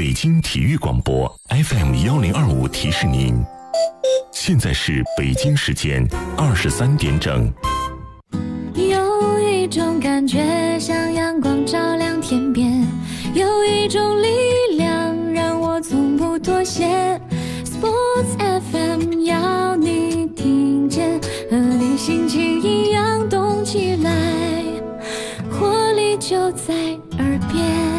北京体育广播 FM1025提示您，现在是北京时间23点整。 有一种感觉像阳光照亮天边，有一种力量让我从不妥协。Sports FM 要你听见，和你心情一样动起来，活力就在耳边。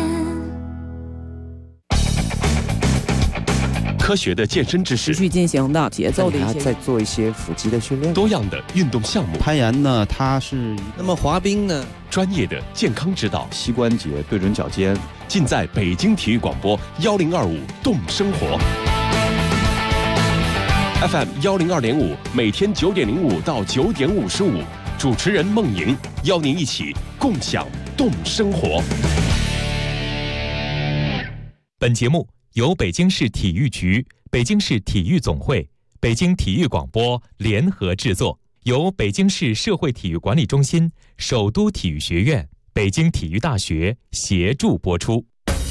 科学的健身知识， 持续进行的节奏的一些， 再做一些腹肌的训练， 多样的运动项目， 攀岩呢，它是那么滑冰呢， 专业的健康指导， 膝关节对准脚尖， 尽在北京体育广播1025动生活 FM102.5，每天9点05到9点55，主持人孟莹邀您一起共享动生活。 本节目由北京市体育局、北京市体育总会、北京体育广播联合制作，由北京市社会体育管理中心、首都体育学院、北京体育大学协助播出。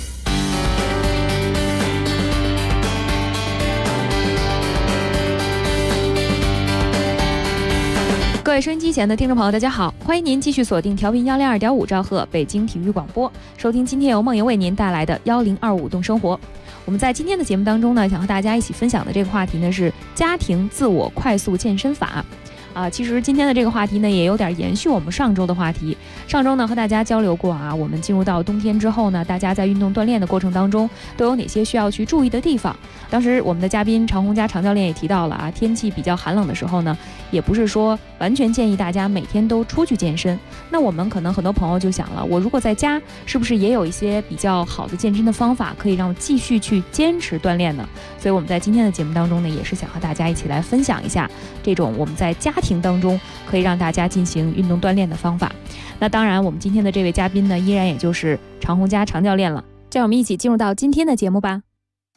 各位收音机前的听众朋友，大家好，欢迎您继续锁定调频102.5兆赫北京体育广播，收听今天由梦莹为您带来的1025动生活。我们在今天的节目当中呢，想和大家一起分享的这个话题呢是家庭自我快速健身法。其实今天的这个话题呢，也有点延续我们上周的话题。上周呢和大家交流过我们进入到冬天之后呢，大家在运动锻炼的过程当中都有哪些需要去注意的地方。当时我们的嘉宾常红佳常教练也提到了天气比较寒冷的时候呢，也不是说完全建议大家每天都出去健身。那我们可能很多朋友就想了，我如果在家是不是也有一些比较好的健身的方法可以让我继续去坚持锻炼呢？所以我们在今天的节目当中呢，也是想和大家一起来分享一下这种我们在家庭当中可以让大家进行运动锻炼的方法。那当然我们今天的这位嘉宾呢，依然也就是常红佳常教练了。这样我们一起进入到今天的节目吧。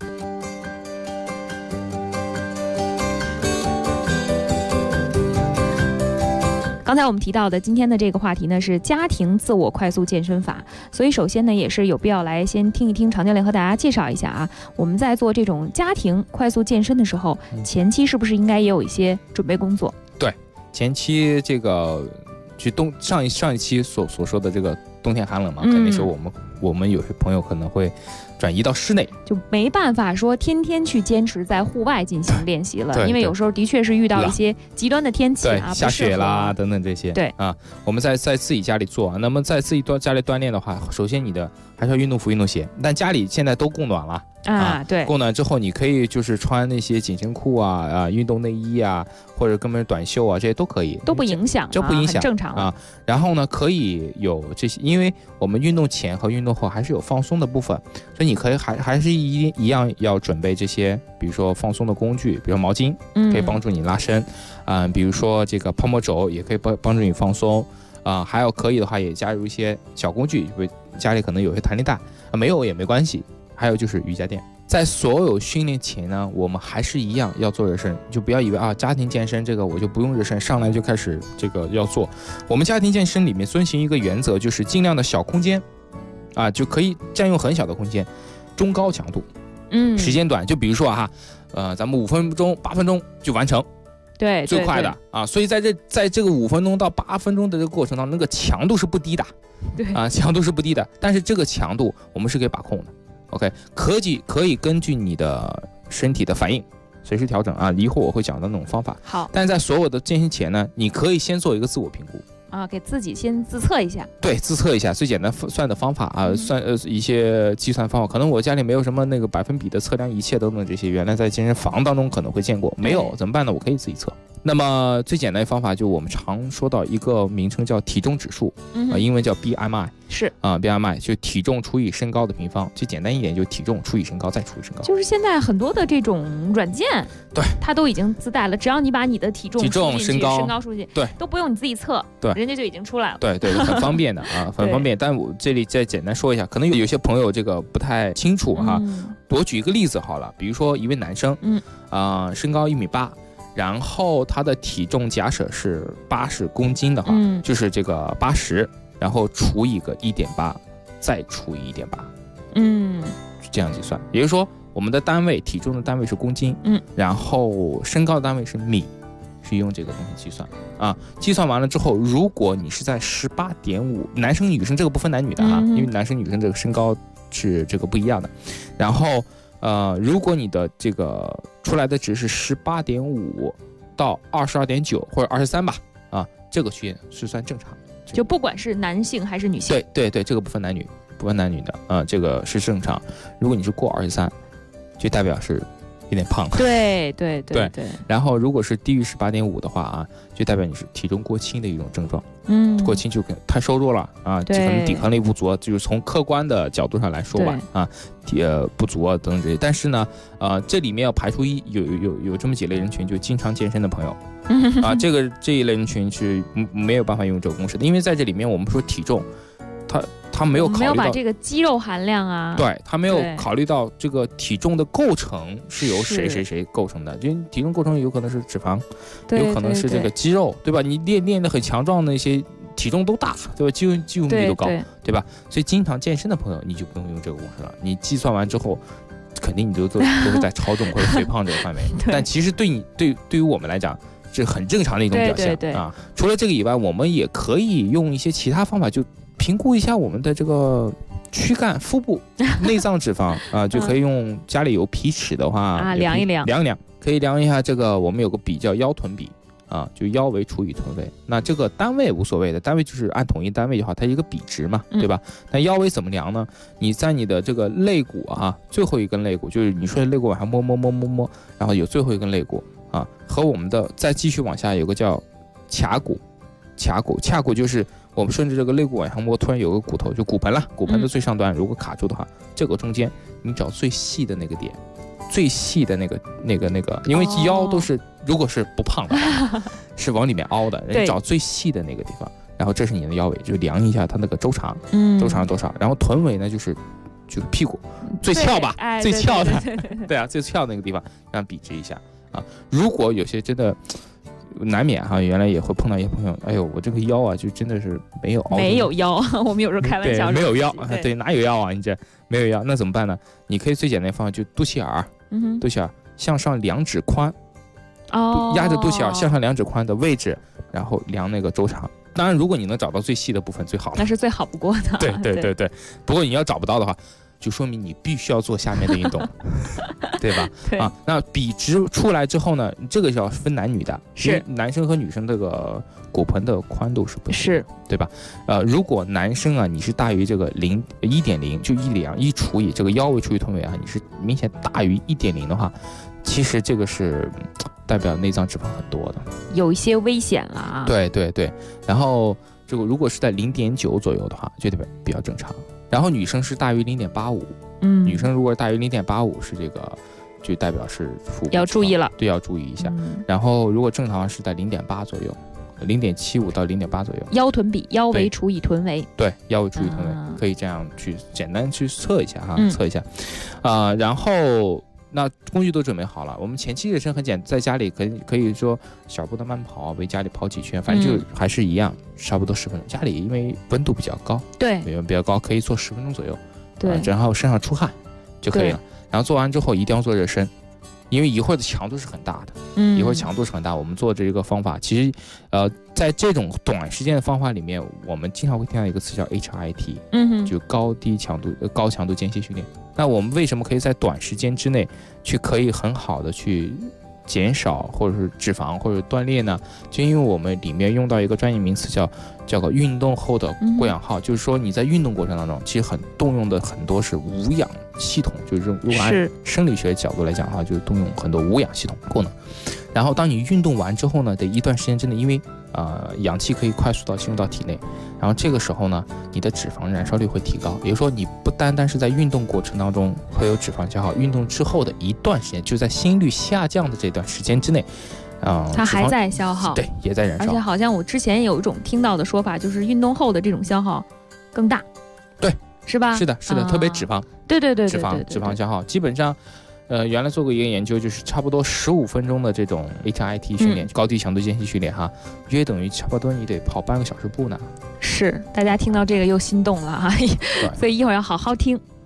刚才我们提到的今天的这个话题呢是家庭自我快速健身法，所以首先呢也是有必要来先听一听常教练和大家介绍一下我们在做这种家庭快速健身的时候，前期是不是应该也有一些准备工作？ 对，前期这个去上一期所说的这个冬天寒冷嘛，肯定是我们有些朋友可能会转移到室内， 就没办法说天天去坚持在户外进行练习了，因为有时候的确是遇到一些极端的天气下雪啦等等这些。 对我们在自己家里做那么在自己家里锻炼的话，首先你的还是要运动服、运动鞋，但家里现在都供暖了对， 供暖之后你可以就是穿那些紧身裤运动内衣或者根本短袖这些都可以， 都不影响， 这不影响， 很正常然后呢，可以有这些，因为我们运动前和运动后还是有放松的部分，所以你可以还是一样要准备这些，比如说放松的工具，比如毛巾，可以帮助你拉伸，比如说这个泡沫轴也可以帮助你放松，还有可以的话也加入一些小工具，家里可能有些弹力带，没有也没关系。还有就是瑜伽垫。在所有训练前呢，我们还是一样要做热身，就不要以为家庭健身这个我就不用热身，上来就开始这个要做。我们家庭健身里面遵循一个原则，就是尽量的小空间就可以占用很小的空间，中高强度，时间短，就比如说咱们5分钟、8分钟就完成， 对， 最快的所以在这个5分钟到8分钟的这个过程当中，那个强度是不低的， 对强度是不低的，但是这个强度我们是可以把控的。OK， 可以根据你的身体的反应随时调整一会儿我会讲到那种方法。 好， 但在所有的健身前呢，你可以先做一个自我评估给自己先自测一下。 对，自测一下最简单算的方法算一些计算方法。可能我家里没有什么那个百分比的测量仪器等等这些，原来在健身房当中可能会见过，没有怎么办呢？我可以自己测。那么最简单的方法就我们常说到一个名称叫体重指数，英文叫 BMI， 是 BMI 就体重除以身高的平方，最简单一点就体重除以身高再除以身高。 就是现在很多的这种软件， 对， 它都已经自带了，只要你把你的体重、身高数据， 对， 都不用你自己测， 对， 人家就已经出来了。 对，很方便的很方便。但我这里再简单说一下，可能有些朋友这个不太清楚我举一个例子好了，比如说一位男生，身高1.8米。然后他的体重假设是80公斤的话，就是这个80，然后除以个1.8，再除以1.8， 这样计算。也就是说，我们的单位体重的单位是公斤，然后身高的单位是米，是用这个东西计算啊。计算完了之后，如果你是在18.5，男生女生这个不分男女的因为男生女生这个身高是这个不一样的。然后如果你的这个出来的值是18.5到22.9或者23吧，这个区间是算正常。 就不管是男性还是女性， 对，这个不分男女的这个是正常。如果你是过23，就代表是有点胖。 对。 然后如果是低于18.5的话就代表你是体重过轻的一种症状。过轻就太瘦弱了可能抵抗力不足，就是从客观的角度上来说吧不足等等这些。但是呢这里面要排除有这么几类人群，就经常健身的朋友这一类人群是没有办法用这个公式的，因为在这里面我们说体重他没有考虑到把这个肌肉含量对，他没有考虑到这个体重的构成是由谁构成的。就体重构成有可能是脂肪，有可能是这个肌肉，对吧？你练得很强壮的那些体重都大，对吧？肌肉密度高，对吧？所以经常健身的朋友你就不用用这个公式了。你计算完之后，肯定你都是在超重或者肥胖这个范围。但其实对于我们来讲，是很正常的一种表现除了这个以外，我们也可以用一些其他方法，就评估一下我们的这个躯干、腹部、内脏脂肪就可以用家里有皮尺的话量一量， 可以量一下这个。我们有个比叫腰臀比就腰围除以臀围。那这个单位无所谓的，单位就是按统一单位就好，它是一个比值嘛，对吧？那腰围怎么量呢？你在你的这个肋骨最后一根肋骨，就是你说的肋骨往上摸，然后有最后一根肋骨和我们的再继续往下有个叫髂骨就是我们顺着这个肋骨往上摸，突然有个骨头，就骨盆了，骨盆的最上端如果卡住的话，这个中间你找最细的那个点，最细的那个，因为腰都是如果是不胖的话是往里面凹的，你找最细的那个地方，然后这是你的腰围，就量一下它那个周长，周长多少，然后臀围呢就是屁股最翘吧，最翘的，对最翘那个地方，让比值一下如果有些真的难免原来也会碰到一些朋友，哎呦，我这个腰就真的是没有凹， 没有腰，我们有时候开玩笑没有腰对，哪有腰你这没有腰，那怎么办呢？你可以最简单的方法就肚脐眼向上2指宽压着肚脐眼向上2指宽的位置，然后量那个周长。当然如果你能找到最细的部分最好了， 那是最好不过的。 对，不过你要找不到的话，就说明你必须要做下面的运动对吧？那比值出来之后呢，这个是要分男女的，是男生和女生这个骨盆的宽度是不是，对吧？如果男生你是大于这个1.0，就1除以这个腰围除以臀围你是明显大于1.0的话，其实这个是代表内脏脂肪很多的， 有一些危险了对，然后这个如果是在0.9左右的话，就代表比较正常。然后女生是大于0.85，女生如果大于0.85是这个，就代表是腹部要注意了， 对，要注意一下。然后如果正常是在0.8左右，0.75到0.8左右。 腰臀比，腰围除以臀围， 对，腰围除以臀围，可以这样去简单去测一下测一下，然后。那工具都准备好了，我们前期热身很简单，在家里可以说小步的慢跑，围家里跑几圈，反正就还是一样，差不多10分钟。家里因为温度比较高，对，比较高，可以做10分钟左右，对，然后身上出汗就可以了。然后做完之后一定要做热身，因为一会儿的强度是很大的，一会儿强度是很大。我们做这个方法，其实在这种短时间的方法里面，我们经常会听到一个词叫 HIIT，就高强度间歇训练。那我们为什么可以在短时间之内可以很好的去减少或者是脂肪或者锻炼呢？就因为我们里面用到一个专业名词叫个运动后的过氧耗，就是说你在运动过程当中，其实动用的很多是无氧系统，就是如果按生理学角度来讲的话，就是动用很多无氧系统功能。然后当你运动完之后呢，得一段时间之内，因为氧气可以快速进入到体内，然后这个时候呢，你的脂肪燃烧率会提高。也就是说，你不单单是在运动过程当中会有脂肪消耗，运动之后的一段时间，就在心率下降的这段时间之内， 它还在消耗， 对，也在燃烧。 而且好像我之前有一种听到的说法，就是运动后的这种消耗更大， 对， 是吧？ 是的，特别脂肪， 对， 脂肪消耗，基本上。原来做过一个研究，就是差不多15分钟的这种 HIIT 训练，高低强度间歇训练约等于差不多你得跑半个小时步呢。 是，大家听到这个又心动了所以一会儿要好好听。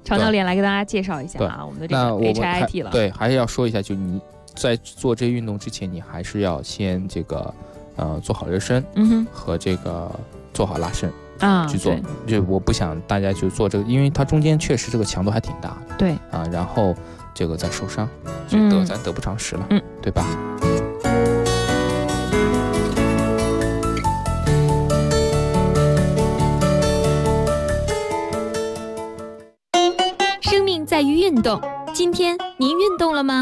常教练来给大家介绍一下啊，我们的这个 HIIT 了。 对，还是要说一下，就你在做这运动之前，你还是要先这个做好热身，和这个做好拉伸啊去做。就我不想大家就做这个，因为它中间确实这个强度还挺大的。 对啊，然后这个再受伤，就咱得不偿失了，对吧？ 生命在于运动，今天您运动了吗？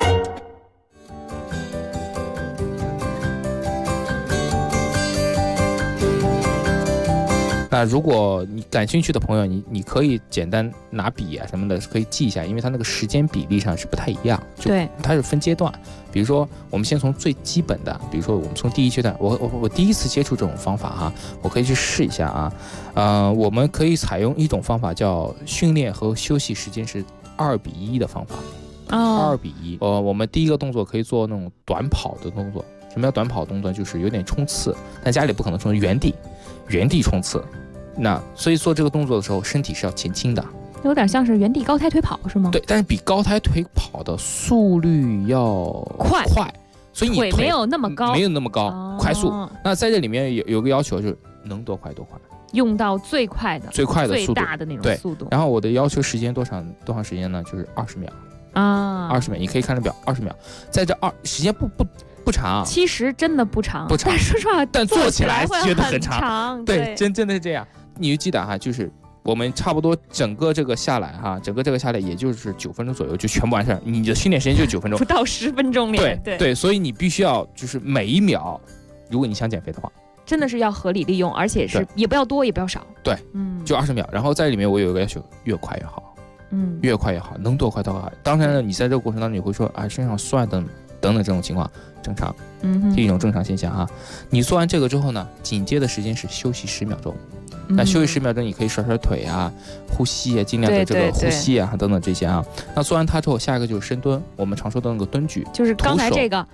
那如果你感兴趣的朋友，你可以简单拿笔啊什么的，可以记一下，因为它那个时间比例上是不太一样。 对， 它是分阶段。比如说，我们先从最基本的，比如说我们从第一阶段，我第一次接触这种方法哈，我可以去试一下啊。我们可以采用一种方法叫训练和休息时间是2:1的方法。2:1。我们第一个动作可以做那种短跑的动作。什么叫短跑动作？就是有点冲刺，但家里不可能冲原地冲刺。那所以做这个动作的时候，身体是要前倾的， 有点像是原地高抬腿跑是吗？ 对，但是比高抬腿跑的速率要快，所以你腿没有那么高， 快速。那在这里面有个要求，就是能多快多快， 用到最快的速度， 最大的那种速度。 然后我的要求时间多长时间呢？就是20秒啊，20秒，你可以看着表，20秒，在这时间不长， 其实真的不长，但说实话， 但做起来觉得很长。 对，真的是这样。你就记得哈，就是我们差不多整个这个下来哈，也就是9分钟左右就全部完事儿。你的训练时间就9分钟， 不到10分钟练。 对，所以你必须要就是每一秒，如果你想减肥的话， 真的是要合理利用，而且是也不要多也不要少。 对，就20秒。然后在里面我有一个要求，越快越好，越快越好，能多快多快。当然了，你在这个过程当中你会说啊，身上酸等等这种情况正常，是一种正常现象哈。你做完这个之后呢，紧接的时间是休息10秒钟。那休息10秒钟，你可以甩甩腿啊，呼吸啊，尽量的这个呼吸啊，等等这些啊。那做完它之后，下一个就是深蹲，我们常说的那个蹲举， 就是刚才这个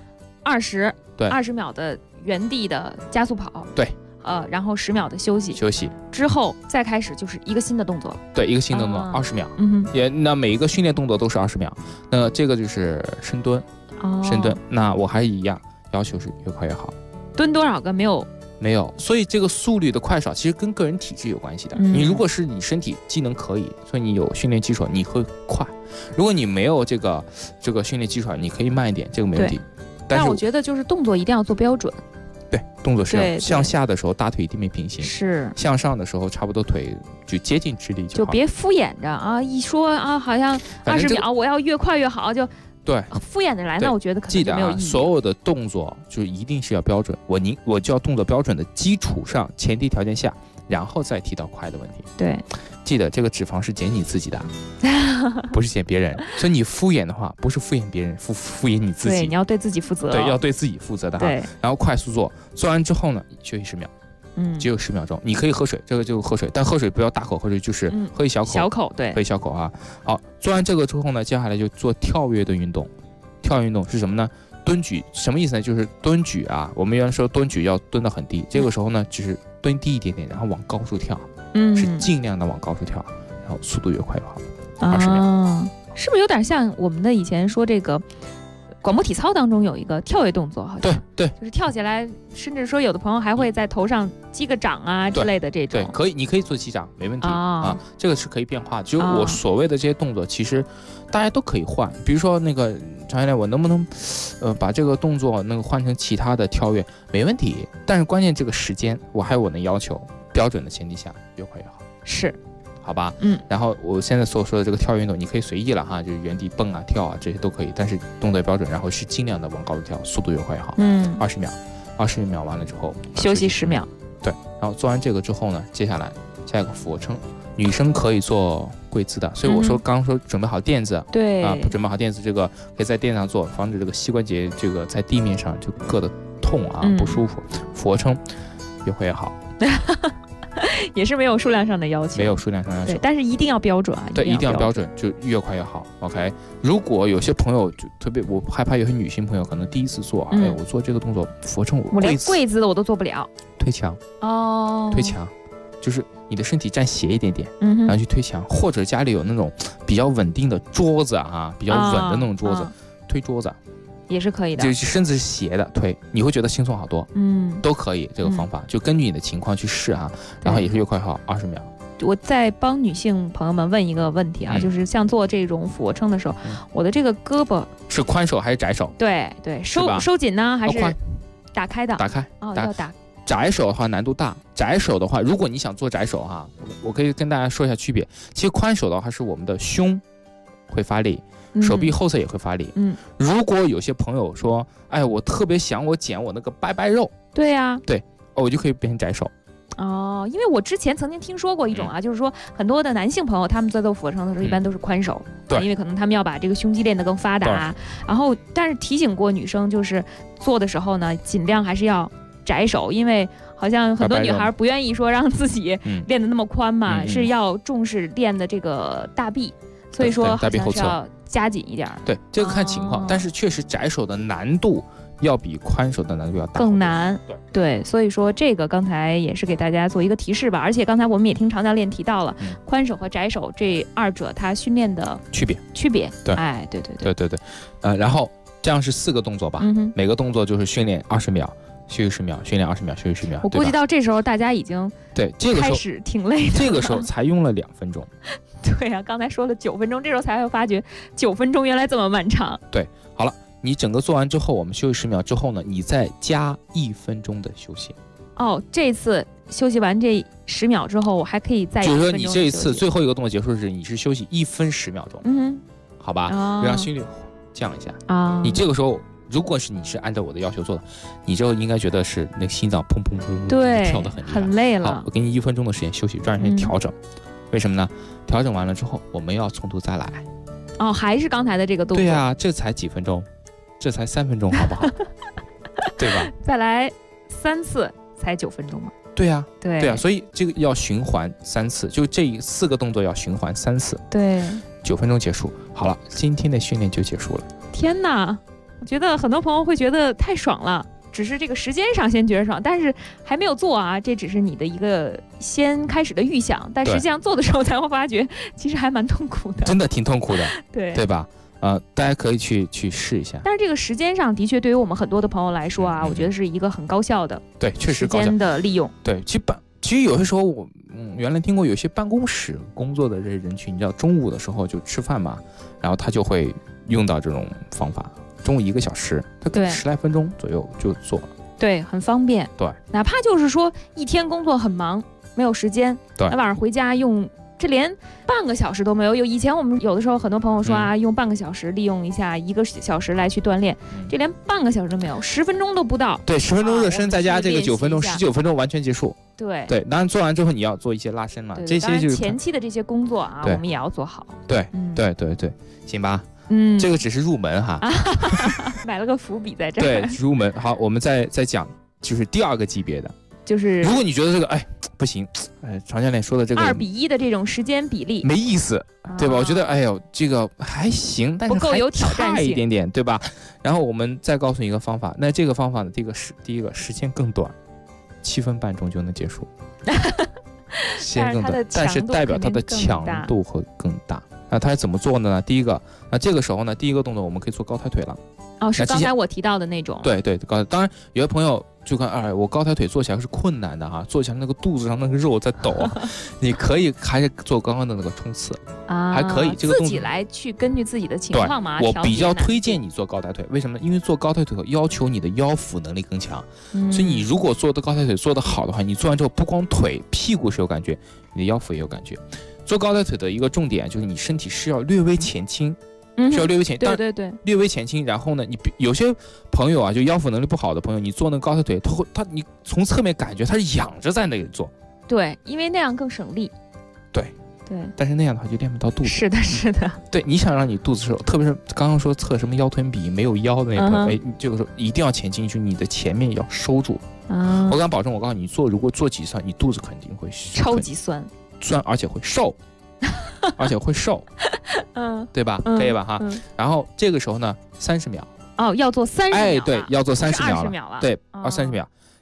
20秒的原地的加速跑， 对， 然后10秒的休息之后，再开始就是一个新的动作了。 对，一个新的动作，20秒，那每一个训练动作都是20秒。那这个就是深蹲，那我还是一样，要求是越快越好。 蹲多少个没有， 所以这个速率的快少其实跟个人体质有关系的。你如果是你身体机能可以，所以你有训练基础，你会快；如果你没有这个训练基础，你可以慢一点，这个没问题。 但我觉得就是动作一定要做标准。 对，动作是要向下的时候大腿一定没平行， 是向上的时候差不多腿就接近直立就好， 就别敷衍着啊！一说啊，好像20秒我要越快越好就。 对， 敷衍的来，那我觉得可能就没有意义。 记得所有的动作就是一定是要标准，我就要动作标准的基础上，前提条件下，然后再提到快的问题。 对， 记得这个脂肪是减你自己的，不是减别人。所以你敷衍的话，不是敷衍别人，敷衍你自己。 对，你要对自己负责。 对，要对自己负责的哈。 对， 然后快速做完之后呢，休息10秒。只有10秒钟，你可以喝水，这个就喝水，但喝水不要大口喝水，就是喝一小口， 对， 喝一小口啊。好，做完这个之后呢，接下来就做跳跃的运动。跳跃运动是什么呢？蹲举什么意思呢？就是蹲举啊，我们原来说蹲举要蹲得很低，这个时候呢，就是蹲低一点点，然后往高处跳，是尽量的往高处跳，然后速度越快越好，20秒。 是不是有点像我们的以前说这个？广播体操当中有一个跳跃动作，好像对， 就是跳起来，甚至说有的朋友还会在头上击个掌啊之类的这种。 对，可以，你可以做击掌，没问题啊，这个是可以变化的。就是我所谓的这些动作，其实大家都可以换。比如说那个常教练，我能不能把这个动作那个换成其他的跳跃？没问题，但是关键这个时间，我还有我的要求，标准的前提下，越快越好。 是。 好吧，然后我现在所说的这个跳跃运动，你可以随意了哈，就是原地蹦啊、跳啊这些都可以，但是动作标准，然后是尽量的往高处跳，速度越快越好。20秒完了之后休息10秒。 对，然后做完这个之后呢，接下来下一个俯卧撑，女生可以做跪姿的，所以我说刚刚说准备好垫子， 对啊， 准备好垫子，这个可以在垫上做，防止这个膝关节这个在地面上就硌得痛啊，不舒服。俯卧撑越快越好。 也是没有数量上的要求， 没有数量上的要求， 对，但是一定要标准啊。 对，一定要标准，就越快越好。OK， 如果有些朋友就特别，我害怕有些女性朋友可能第一次做，我做这个动作俯卧撑， 我连跪姿的我都做不了， 推墙就是你的身体站斜一点点， 然后去推墙，或者家里有那种比较稳定的桌子啊，比较稳的那种桌子，推桌子也是可以的， 就身子是斜的推，你会觉得轻松好多。都可以这个方法，就根据你的情况去试啊，然后也是6块号20秒。 我在帮女性朋友们问一个问题啊，就是像做这种俯卧撑的时候，我的这个胳膊是宽手还是窄手？ 对，收紧呢还是打开的？ 打开要打。 窄手的话难度大，窄手的话，如果你想做窄手哈，我可以跟大家说一下区别。其实宽手的话是我们的胸会发力，手臂后侧也会发力。如果有些朋友说，哎，我特别想减我那个拜拜肉， 对呀， 对，我就可以变成窄手。 因为我之前曾经听说过一种就是说很多的男性朋友他们在做俯卧撑的时候一般都是宽手， 对， 因为可能他们要把这个胸肌练得更发达，然后但是提醒过女生就是做的时候呢，尽量还是要窄手，因为好像很多女孩不愿意说让自己练得那么宽嘛，是要重视练的这个大臂，所以说好像是要加紧一点。 对，这个看情况，但是确实窄手的难度要比宽手的难度要大， 更难。对，所以说这个刚才也是给大家做一个提示吧。而且刚才我们也听常教练提到了，宽手和窄手这二者它训练的区别。 对， 哎，对。 然后这样是4个动作吧，每个动作就是训练20秒。休息10秒，训练20秒，休息10秒。 我估计到这时候大家已经开始挺累的， 这个时候才用了2分钟。 对呀，刚才说了9分钟，这时候才会发觉9分钟原来这么漫长。 对，好了，你整个做完之后，我们休息10秒之后呢，你再加1分钟的休息。 这次休息完这10秒之后，我还可以再1分钟。 就是说你这一次最后一个动作结束时，你是休息1分10秒钟。好吧，让心率降一下啊。你这个时候。如果是你是按照我的要求做的，你就应该觉得是那个心脏砰砰砰对， 跳得很厉害， 很累了。 好，我给你1分钟的时间休息，抓紧时间调整。为什么呢？调整完了之后，我们要从头再来。 还是刚才的这个动作。 对啊，这才几分钟，这才3分钟，好不好？对吧？ 再来3次才9分钟嘛。 对啊， 对啊，所以这个要循环3次，就这4个动作要循环3次。 对 ，9分钟结束。好了，今天的训练就结束了。 天哪！我觉得很多朋友会觉得太爽了，只是这个时间上先觉得爽，但是还没有做啊，这只是你的一个先开始的预想，但实际上做的时候才会发觉，其实还蛮痛苦的， 真的挺痛苦的， 对吧？大家可以去试一下。 但是这个时间上的确对于我们很多的朋友来说啊，我觉得是一个很高效的， 对，确实高效时间的利用。 对，其实有些时候我原来听过有些办公室工作的这些人群，你知道中午的时候就吃饭嘛，然后他就会用到这种方法。中午1个小时，他可能10来分钟左右就做了， 对，很方便。 对， 哪怕就是说一天工作很忙，没有时间， 对， 那晚上回家用，这连半个小时都没有。以前我们有的时候很多朋友说用半个小时利用一下1个小时来去锻炼，这连半个小时都没有，10分钟都不到。 对，10分钟热身，再加这个9分钟，19分钟完全结束。 对， 当然做完之后你要做一些拉伸了，这些就是前期的这些工作啊，我们也要做好。 对，行吧。这个只是入门哈， 买了个伏笔在这儿。 对，入门好，我们再讲，就是第2个级别的， 就是如果你觉得这个不行，常教练说的这个 2比1的这种时间比例没意思，对吧？我觉得这个还行，但是不够有挑战性一点点，对吧？然后我们再告诉你一个方法，那这个方法呢，第一个时间更短，7分半钟就能结束，时间更短，但是代表它的强度会更大。那它是怎么做的呢？第一个，这个时候呢，第一个动作我们可以做高抬腿了。 是刚才我提到的那种。 对，高抬。当然，有的朋友就看，我高抬腿做起来是困难的哈，做起来那个肚子上那个肉在抖啊。你可以还是做刚刚的那个冲刺还可以。这个动作自己来去根据自己的情况嘛。 我比较推荐你做高抬腿，为什么呢？因为做高抬腿要求你的腰腹能力更强，所以你如果做的高抬腿做得好的话，你做完之后不光腿，屁股是有感觉，你的腰腹也有感觉。做高抬腿的一个重点就是你身体是要略微前倾，需要略微前倾， 对， 略微前倾。然后呢，你有些朋友啊，就腰腹能力不好的朋友，你做那个高抬腿，你从侧面感觉他是仰着在那里做， 对，因为那样更省力。 对，但是那样的话就练不到肚子。是的。 对，你想让你肚子瘦，特别是刚刚说测什么腰臀比没有腰的那朋友，这个时候一定要前倾，就你的前面要收住。我敢保证，我告诉你，如果做几算，你肚子肯定会超级酸， 而且会瘦。对吧？可以吧哈。然后这个时候呢，30秒。 要做30秒。 对，要做30秒了。 20秒了。 对，30秒。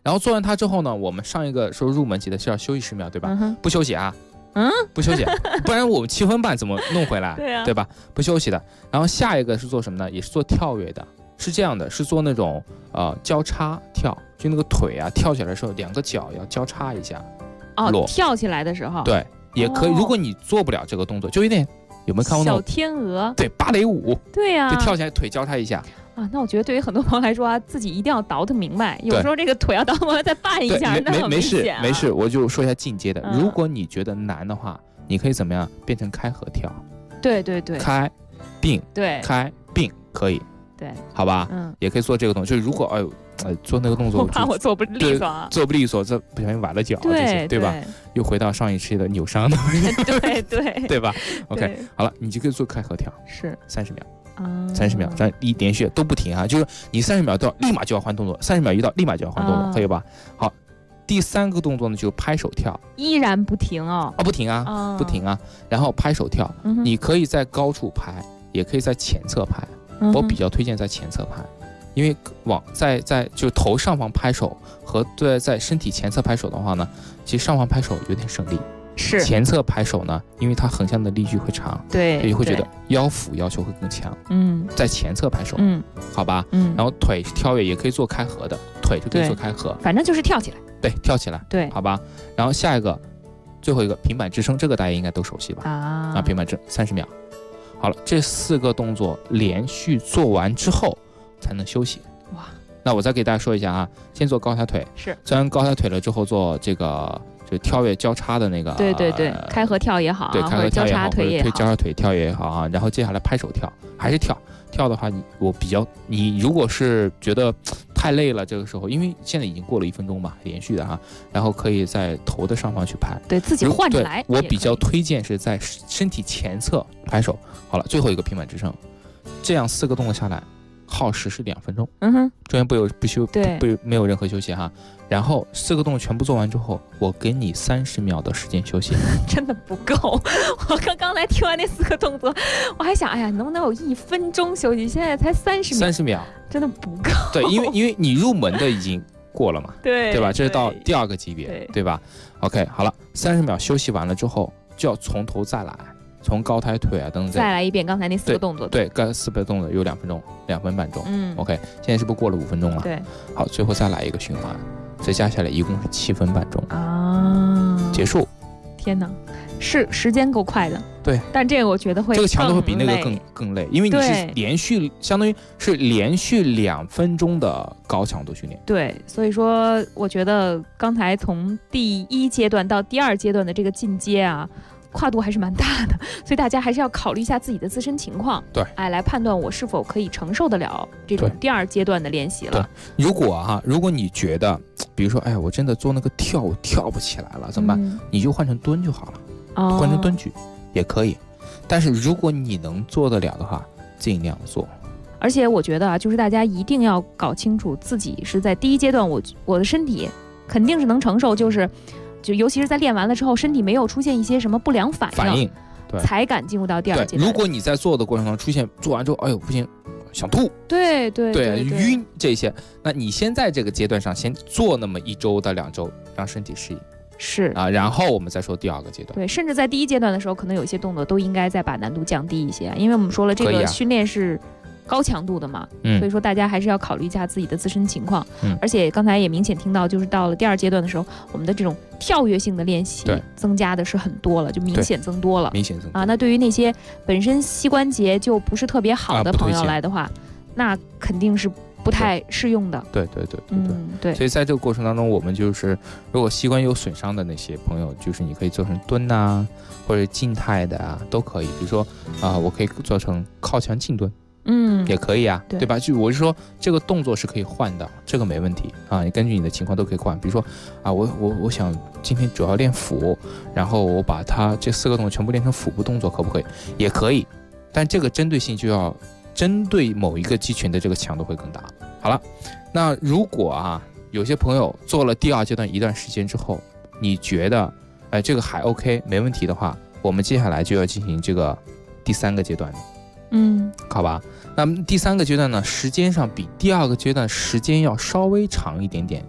然后做完它之后呢，我们上一个说入门级的是要休息10秒，对吧？不休息啊，不休息，不然我们7分半怎么弄回来？ 对啊， 对吧？不休息的。然后下一个是做什么呢？也是做跳跃的，是这样的，是做那种交叉跳，就那个腿啊跳起来的时候，2个脚要交叉一下。 跳起来的时候。 对，也可以。如果你做不了这个动作，就有点有没有看过那种小天鹅？ 对，芭蕾舞。 对呀， 就跳起来腿交叉一下。 那我觉得对于很多朋友来说啊，自己一定要倒腾明白，有时候这个腿要倒腾再绊一下，那很危险。 没事，我就说一下进阶的。如果你觉得难的话，你可以怎么样变成开合跳？ 对， 开并对， 开并可以。 对， 好吧，也可以做这个动作。就如果做那个动作， 我怕我做不利索啊， 做不利索，这不小心崴了脚，对吧？又回到上一期的扭伤的，对吧 ？OK， 好了，你就可以做开合跳， 是 30秒。30秒，这样连续都不停啊，就是你30秒到立马就要换动作，30秒一到立马就要换动作，可以吧？好，第3个动作呢就是拍手跳， 依然不停哦。 不停啊，不停啊。然后拍手跳，你可以在高处拍，也可以在前侧拍。我比较推荐在前侧拍，因为在就头上方拍手和在身体前侧拍手的话呢，其实上方拍手有点省力。 是前侧拍手呢，因为它横向的力矩会长， 对， 所以会觉得腰腹要求会更强。在前侧拍手，好吧，然后腿跳跃也可以做开合的，腿就可以做开合， 反正就是跳起来， 对，跳起来， 对， 好吧。然后下一个，最后一个平板支撑，这个大家应该都熟悉吧？平板支30秒。好了，这4个动作连续做完之后才能休息。 哇， 那我再给大家说一下啊，先做高抬腿， 是做完高抬腿了之后做这个。就跳跃交叉的那个， 对，开合跳也好， 对，开合跳也好， 或者交叉腿跳也好啊。然后接下来拍手跳，还是跳的话，你如果是觉得太累了，这个时候，因为现在已经过了1分钟吧，连续的哈，然后可以在头的上方去拍， 对自己换着来。 我比较推荐是在身体前侧拍手。好了，最后一个平板支撑，这样4个动作下来，耗时是2分钟。中间没有任何休息哈。然后4个动作全部做完之后，我给你30秒的时间休息， 真的不够。我刚才听完那4个动作，我还想，哎呀，能不能有1分钟休息？现在才30秒，真的不够。 对，因为你入门的已经过了嘛， 对吧？这是到第2个级别，对吧 ？OK， 好了，30秒休息完了之后，就要从头再来。从高抬腿啊等等再来一遍刚才那4个动作， 对，刚4个动作有2分钟，2分半钟。OK， 现在是不是过了5分钟了？ 对， 好，最后再来一个循环，再加下来一共是7分半钟啊，结束。 天哪，是时间够快的， 对， 但这个我觉得会这个强度会比那个更累，因为你是连续，相当于是连续2分钟的高强度训练。 对，所以说我觉得刚才从第1阶段到第2阶段的这个进阶啊。跨度还是蛮大的，所以大家还是要考虑一下自己的自身情况， 对， 来判断我是否可以承受得了这种第2阶段的练习了。 对，如果你觉得，比如说，哎，我真的做那个跳不起来了，怎么办？你就换成蹲就好了，换成蹲举也可以。但是如果你能做得了的话，尽量做。 而且我觉得啊，就是大家一定要搞清楚自己是在第1阶段，我的身体肯定是能承受，就尤其是在练完了之后，身体没有出现一些什么不良反应，对，才敢进入到第2阶段。 如果你在做的过程中出现做完之后，哎呦不行，想吐， 对， 晕这些，那你先在这个阶段上先做那么1周到2周，让身体适应。 是啊，然后我们再说第2个阶段。 对，甚至在第1阶段的时候，可能有些动作都应该再把难度降低一些，因为我们说了，这个训练是高强度的嘛，所以说大家还是要考虑一下自己的自身情况。而且刚才也明显听到，就是到了第2阶段的时候，我们的这种跳跃性的练习增加的是很多了，就明显增多了。那对于那些本身膝关节就不是特别好的朋友来的话，那肯定是不太适用的。 对。所以在这个过程当中，我们就是如果膝关有损伤的那些朋友，就是你可以做成蹲啊，或者静态的啊，都可以。比如说我可以做成靠墙静蹲。也可以啊，对吧？就我是说，这个动作是可以换的，这个没问题啊。你根据你的情况都可以换。比如说我想今天主要练腹，然后我把它这4个动作全部练成腹部动作，可不可以？也可以，但这个针对性就要针对某一个肌群的这个强度会更大。好了，那如果有些朋友做了第2阶段一段时间之后，你觉得这个还 OK 没问题的话，我们接下来就要进行这个第3个阶段。好吧。那么第3个阶段呢，时间上比第2个阶段时间要稍微长一点点，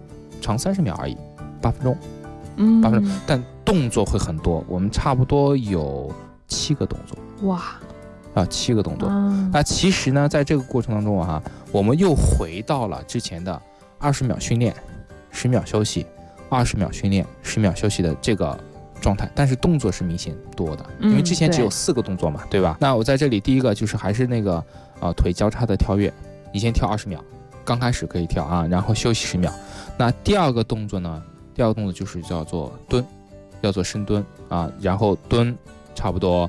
长30秒而已，8分钟，8分钟，但动作会很多，我们差不多有7个动作。 哇 ，7个动作。那其实呢，在这个过程当中啊，我们又回到了之前的20秒训练，10秒休息，20秒训练，10秒休息的这个状态，但是动作是明显多的，因为之前只有4个动作嘛，对吧？那我在这里第一个就是还是那个腿交叉的跳跃，你先跳20秒，刚开始可以跳啊，然后休息10秒。那第二个动作呢？第二个动作就是叫做蹲，叫做深蹲啊，然后蹲差不多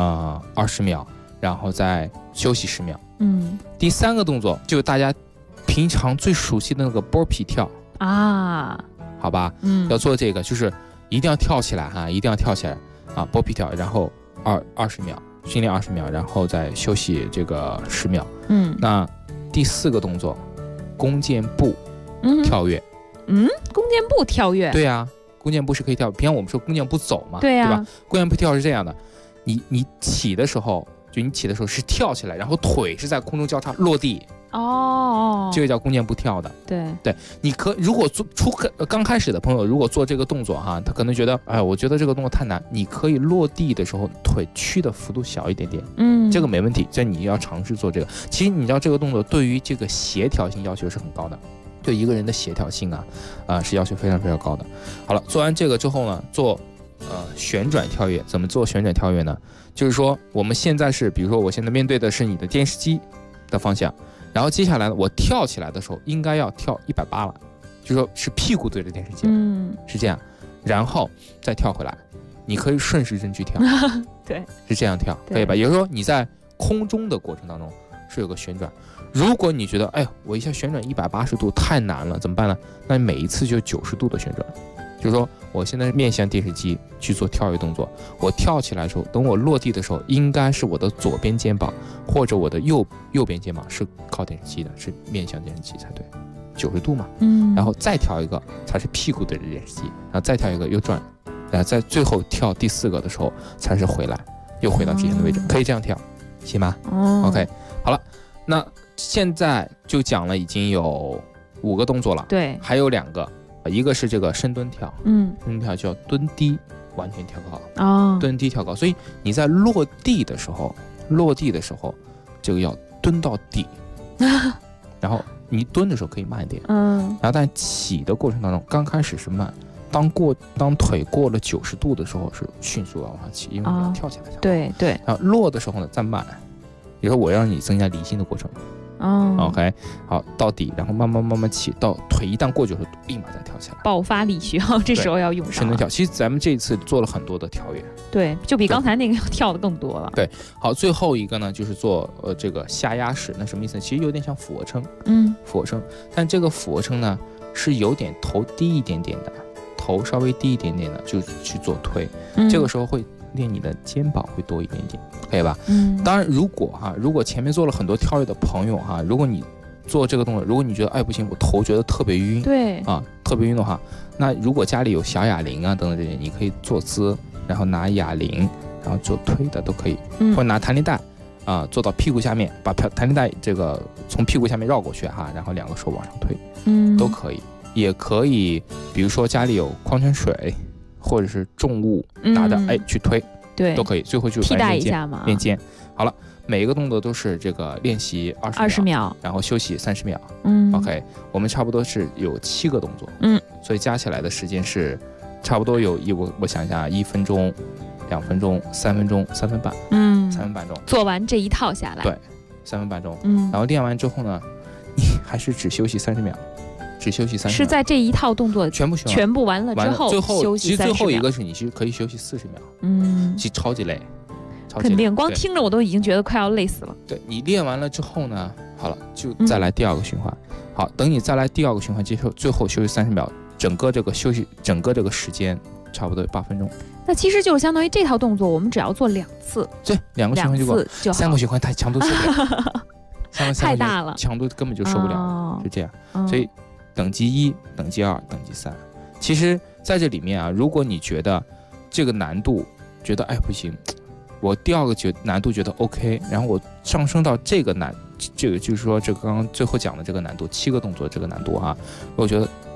20秒，然后再休息10秒。第3个动作就是大家平常最熟悉的那个波比跳啊，好吧？要做这个就是一定要跳起来哈，一定要跳起来啊，波比跳，然后20秒，训练20秒，然后再休息这个10秒。那第4个动作，弓箭步跳跃。 弓箭步跳跃。 对啊，弓箭步是可以跳，平常我们说弓箭步走嘛， 对吧？弓箭步跳是这样的，你起的时候，是跳起来，然后腿是在空中交叉落地。这个叫弓箭步跳的。对，你如果刚开始的朋友，如果做这个动作哈，他可能觉得，哎，我觉得这个动作太难。你可以落地的时候腿屈的幅度小一点点，这个没问题。这你要尝试做这个。其实你知道这个动作对于这个协调性要求是很高的。对一个人的协调性是要求非常非常高的。好了，做完这个之后呢，做旋转跳跃。怎么做旋转跳跃呢？就是说我们现在是，比如说我现在面对的是你的电视机的方向，然后接下来我跳起来的时候应该要跳180了，就是说是屁股对着电视机，是这样，然后再跳回来，你可以顺时针去跳， 对， 是这样跳，可以吧？也就是说你在空中的过程当中是有个旋转。如果你觉得，哎，我一下旋转180度太难了，怎么办呢？那你每一次就90度的旋转，就是说我现在面向电视机去做跳跃动作，我跳起来的时候，等我落地的时候，应该是我的左边肩膀或者我的右边肩膀是靠电视机的，是面向电视机才对，90度嘛。然后再跳一个才是屁股对着电视机，然后再跳一个又转，然后在最后跳第4个的时候才是回来，又回到之前的位置，可以这样跳，行吗？OK， 好了，那现在就讲了已经有5个动作了， 对， 还有2个，一个是这个深蹲跳，深蹲跳叫蹲低完全跳高，蹲低跳高，所以你在落地的时候，这个要蹲到底，然后你蹲的时候可以慢一点，然后但起的过程当中，刚开始是慢，当腿过了90度的时候是迅速要往上起，因为你要跳起来才对， 然后落的时候呢再慢，比如说我让你增加离心的过程。OK， 好，到底，然后慢慢起，到腿一旦过90度，立马再跳起来， 爆发力需要这时候要用上。 深蹲跳，其实咱们这一次做了很多的跳跃， 对，就比刚才那个要跳的更多了。 对，好，最后一个呢就是做这个下压式，那什么意思呢？其实有点像俯卧撑，俯卧撑，但这个俯卧撑呢是有点头低一点点的，头稍微低一点点的就去做推，这个时候会练你的肩膀会多一点点，可以吧？当然如果前面做了很多跳跃的朋友如果你做这个动作，如果你觉得不行，我头觉得特别晕， 对特别晕的话，那如果家里有小哑铃等等这些，你可以坐姿，然后拿哑铃，然后做推的都可以，或者拿弹力带坐到屁股下面，把弹力带这个从屁股下面绕过去然后2个手往上推，都可以，也可以，比如说家里有矿泉水。或者是重物拿着去推， 对， 都可以。最后就替代一下嘛， 练肩。好了，每一个动作都是这个练习20秒，然后休息30秒。OK， 我们差不多是有7个动作，所以加起来的时间是差不多有我想一下，1分钟、2分钟、3分钟、3分半，3分半钟。 做完这一套下来， 对，3分半钟。然后练完之后呢，你还是只休息30秒。只休息30秒， 是在这一套动作全部完了之后， 最后休息30秒。 其实最后一个是你是可以休息40秒，其实超级累， 肯定光听着我都已经觉得快要累死了。 对，你练完了之后呢，好了，就再来第2个循环。好，等你再来第2个循环，最后休息30秒，整个这个时间差不多8分钟。 那其实就是相当于这套动作，我们只要做2次， 对，2个循环就够，3个循环太强度受不了， 太大了， 强度根本就受不了，是这样，所以。等级1、等级2、等级3，其实在这里面如果你觉得这个难度觉得不行，我第2个难度觉得 OK， 然后我上升到这个就是说这个刚刚最后讲的这个难度7个动作这个难度我觉得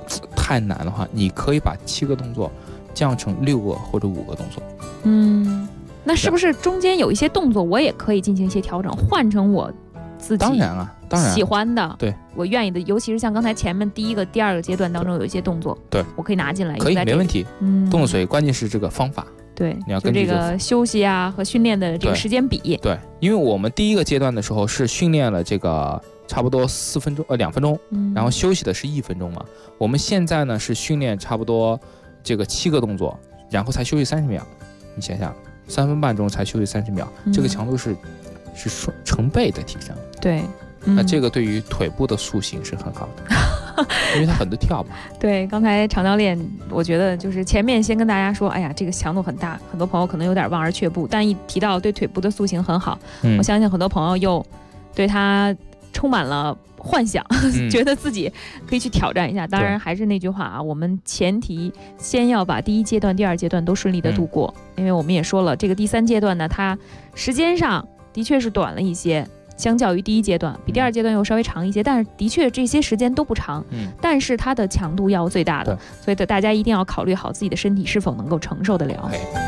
太难的话，你可以把7个动作降成6个或者5个动作。 那是不是中间有一些动作我也可以进行一些调整，换成我自己当然啊，当然喜欢的， 对， 我愿意的，尤其是像刚才前面第1个、第2个阶段当中有一些动作， 对， 我可以拿进来， 可以没问题。动作随，关键是这个方法。 对， 你要根据就这个休息啊和训练的这个时间比。 对，因为我们第1个阶段的时候是训练了这个差不多2分钟，然后休息的是1分钟嘛。我们现在呢是训练差不多这个7个动作，然后才休息30秒。你想想，3分半钟才休息30秒，这个强度是成倍的提升。 对， 那这个对于腿部的塑形是很好的，因为它很多跳嘛。对， 刚才常教练，我觉得就是前面先跟大家说，哎呀，这个强度很大，很多朋友可能有点望而却步，但一提到对腿部的塑形很好，我相信很多朋友又对它充满了幻想，觉得自己可以去挑战一下。当然还是那句话啊，我们前提先要把第1阶段、第2阶段都顺利的度过，因为我们也说了，这个第3阶段呢，它时间上的确是短了一些，相较于第1阶段，比第2阶段又稍微长一些，但是的确这些时间都不长，但是它的强度要最大的，所以大家一定要考虑好自己的身体是否能够承受得了。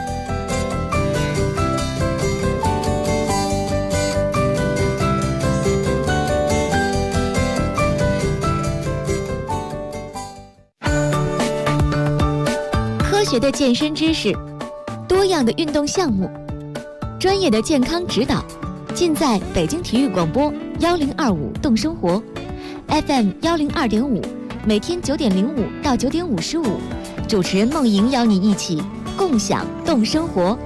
科学的健身知识，多样的运动项目，专业的健康指导，尽在北京体育广播1025动生活 FM 102.5，每天9点05到9点55，主持人梦莹邀你一起共享动生活。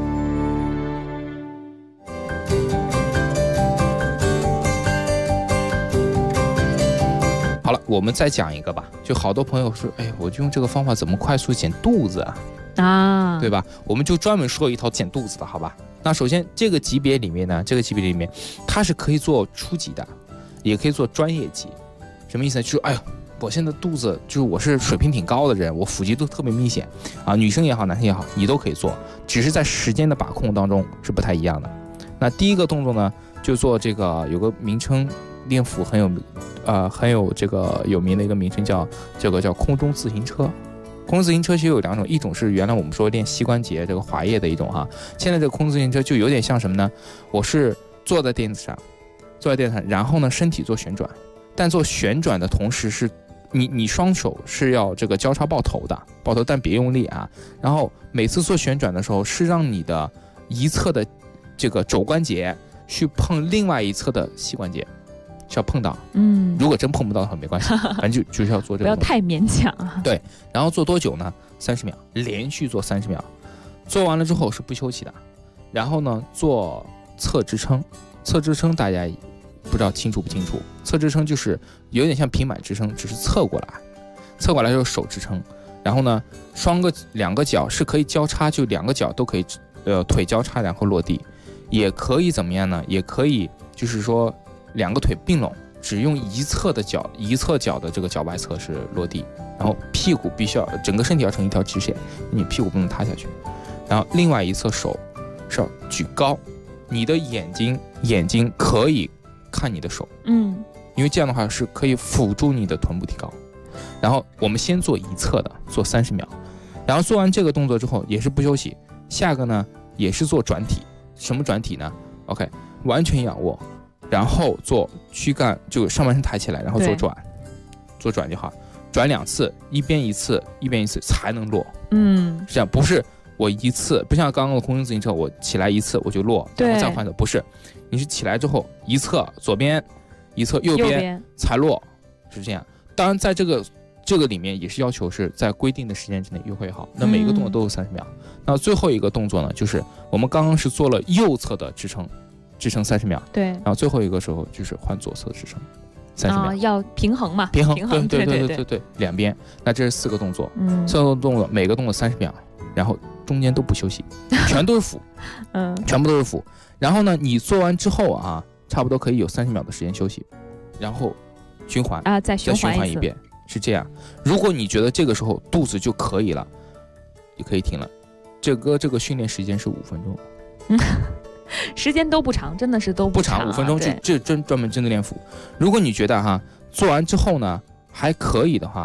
好了，我们再讲一个吧。就好多朋友说，哎，我就用这个方法怎么快速减肚子啊？对吧？我们就专门说一套减肚子的，好吧？那首先这个级别里面呢，它是可以做初级的，也可以做专业级。什么意思呢？就是哎呦，我现在肚子就是我是水平挺高的人，我腹肌都特别明显啊，女生也好，男生也好，你都可以做，只是在时间的把控当中是不太一样的。那第1个动作呢，就做这个有个名称，练腹很有这个有名的一个名称叫空中自行车。空中自行车其实有2种，一种是原来我们说练膝关节这个滑液的一种哈，现在这个空中自行车就有点像什么呢？我是坐在垫子上，然后呢身体做旋转，但做旋转的同时是你双手是要这个交叉抱头，但别用力啊。然后每次做旋转的时候是让你的一侧的这个肘关节去碰另外一侧的膝关节。是要碰到，如果真碰不到的话没关系，反正就是要做这个，不要太勉强啊。 对，然后做多久呢？30秒，连续做30秒，做完了之后是不休息的。然后呢，做侧支撑，大家不知道清楚不清楚？侧支撑就是有点像平板支撑，只是侧过来就是手支撑。然后呢，两个脚是可以交叉，就2个脚都可以，腿交叉然后落地，也可以怎么样呢？也可以就是说。2个腿并拢，只用一侧脚的这个脚外侧是落地，然后屁股必须要整个身体要成一条直线，你屁股不能塌下去。然后另外一侧手是要举高，你的眼睛可以看你的手，因为这样的话是可以辅助你的臀部提高。然后我们先做一侧的，做30秒，然后做完这个动作之后也是不休息，下个呢也是做转体。什么转体呢 ？OK， 完全仰卧。然后做躯干，就上半身抬起来，然后做转就好，转2次，一边一次才能落。是这样，不是我一次，不像刚刚的空中自行车，我起来一次我就落，然后再换的，不是，你是起来之后一侧左边，一侧右边才落，是这样。当然，在这个里面也是要求是在规定的时间之内越会好。那每一个动作都有30秒。那最后一个动作呢，就是我们刚刚是做了右侧的支撑30秒， 对， 然后最后一个时候就是换左侧支撑30秒， 要平衡嘛， 平衡，对，两边。那这是4个动作，4个动作，每个动作30秒，然后中间都不休息，全都是腹，全部都是腹。然后呢，你做完之后啊，差不多可以有30秒的时间休息，然后循环啊，再循环一遍，是这样。如果你觉得这个时候肚子就可以了，也可以停了。这个训练时间是5分钟。 时间都不长，真的是都不长 ，5分钟就专门针对练腹。如果你觉得做完之后呢还可以的话，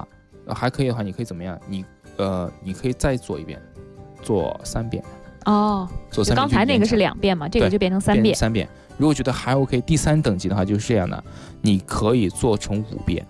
还可以的话，你可以怎么样？你可以再做一遍，做3遍。 哦， 做3遍。 刚才那个是2遍嘛，这个就变成3遍。 3遍。如果觉得还 OK， 第3等级的话就是这样的，你可以做成5遍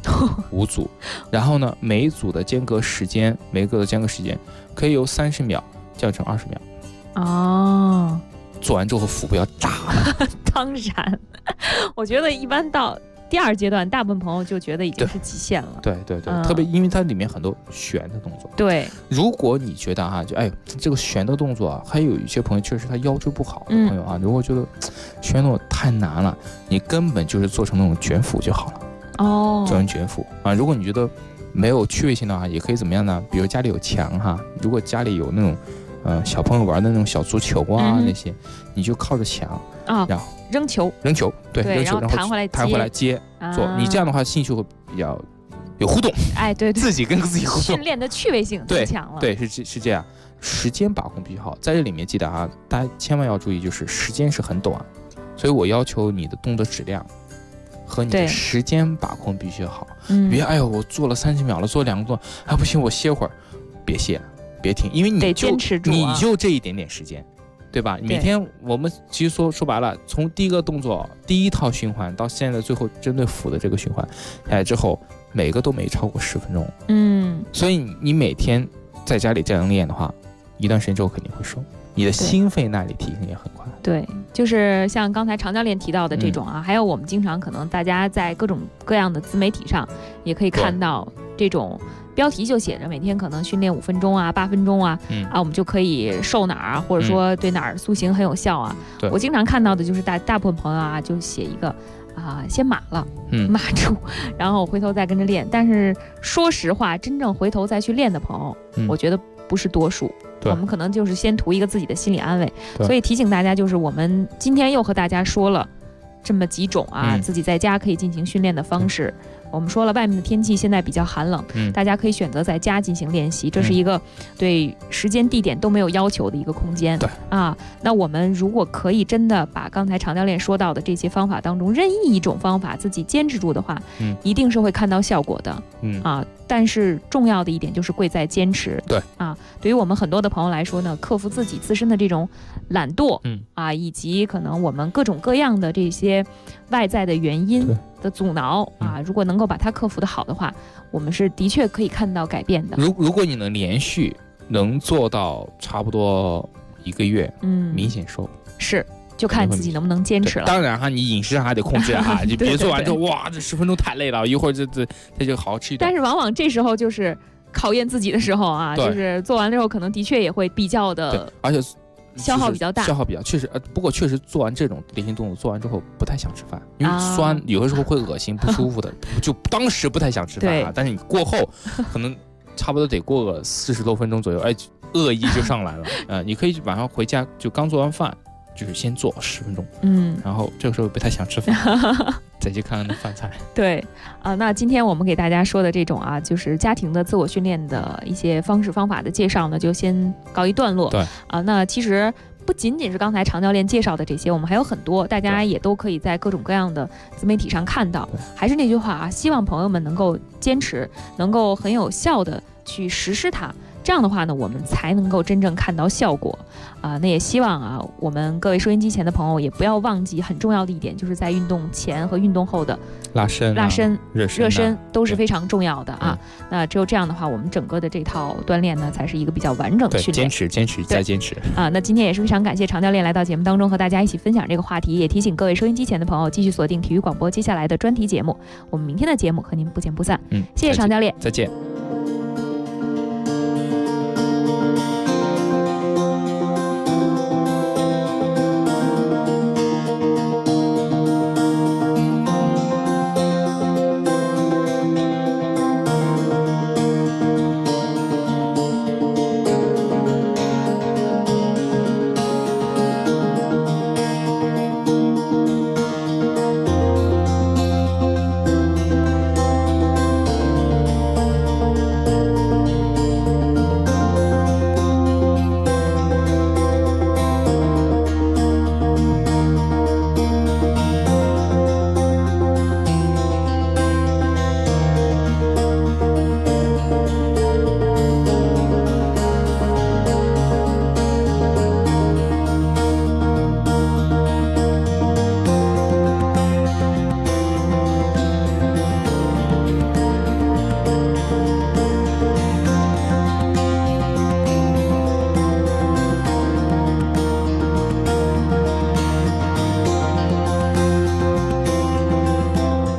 ，5组。然后呢，每一组的间隔时间可以由30秒降成20秒。 哦， 做完之后腹部要炸了。 当然，我觉得一般到第2阶段，大部分朋友就觉得已经是极限了。 对，特别因为它里面很多旋的动作。 对， 如果你觉得这个旋的动作啊，还有一些朋友确实他腰椎不好的朋友啊，如果觉得旋动太难了，你根本就是做成那种卷腹就好了。哦，做成卷腹啊。如果你觉得没有趣味性的话，也可以怎么样呢？比如家里有墙哈，如果家里有那种小朋友玩的那种小足球啊，那些你就靠着墙啊，然后扔球，对， 然后弹回来接做。你这样的话，兴趣会比较有互动。对，自己跟自己互动， 训练的趣味性增强了。 对，是这样。时间把控比较好，在这里面记得啊，大家千万要注意，就是时间是很短，所以我要求你的动作质量和你的时间把控必须好。别我做了30秒了，做2个动作，不行，我歇会儿，别歇。别停，因为你就坚持住你就这一点点时间，对吧？每天我们其实说白了，从第一个动作、第一套循环到现在最后针对腹的这个循环下来之后，每个都没超过10分钟。所以你每天在家里这样练的话，一段时间之后肯定会瘦，你的心肺耐力提升也很快。 对，就是像刚才常教练提到的这种啊，还有我们经常可能大家在各种各样的自媒体上也可以看到这种。标题就写着每天可能训练5分钟啊、8分钟啊，我们就可以瘦哪儿啊，或者说对哪儿塑形很有效啊。我经常看到的就是大部分朋友啊，就写一个先码了，码住，然后回头再跟着练。但是说实话，真正回头再去练的朋友，我觉得不是多数。我们可能就是先图一个自己的心理安慰。所以提醒大家，就是我们今天又和大家说了这么几种啊，自己在家可以进行训练的方式。我们说了，外面的天气现在比较寒冷，大家可以选择在家进行练习，这是一个对时间地点都没有要求的一个空间。对啊，那我们如果可以真的把刚才常教练说到的这些方法当中任意一种方法自己坚持住的话，一定是会看到效果的。但是重要的一点就是贵在坚持。对啊，对于我们很多的朋友来说呢，克服自己自身的这种懒惰，以及可能我们各种各样的这些外在的原因的阻挠如果能够把它克服的好的话，我们是的确可以看到改变的。 如果你能连续能做到差不多1个月，明显瘦是。就看自己能不能坚持了。当然哈，你饮食上还得控制啊，你别做完之后哇，这10分钟太累了，一会儿这就好好吃一顿。 但是往往这时候就是考验自己的时候啊，就是做完之后可能的确也会比较的， 而且消耗比较大， 确实不过确实做完这种例行动作，做完之后不太想吃饭，因为酸，有的时候会恶心不舒服的，就当时不太想吃饭啊，但是你过后可能差不多得过个40多分钟左右，饿意就上来了。你可以晚上回家就刚做完饭。就是先做10分钟，然后这个时候不太想吃饭，再去看看那饭菜。 对那今天我们给大家说的这种就是家庭的自我训练的一些方式方法的介绍呢，就先告一段落。对那其实不仅仅是刚才常教练介绍的这些，我们还有很多，大家也都可以在各种各样的自媒体上看到。还是那句话希望朋友们能够坚持，能够很有效的去实施它。这样的话呢，我们才能够真正看到效果那也希望我们各位收音机前的朋友也不要忘记很重要的一点，就是在运动前和运动后的拉伸、 热身都是非常重要的那只有这样的话，我们整个的这套锻炼呢，才是一个比较完整的训练。 坚持再坚持那今天也是非常感谢常教练来到节目当中和大家一起分享这个话题，也提醒各位收音机前的朋友继续锁定体育广播接下来的专题节目。我们明天的节目和您不见不散。谢谢常教练， 再见。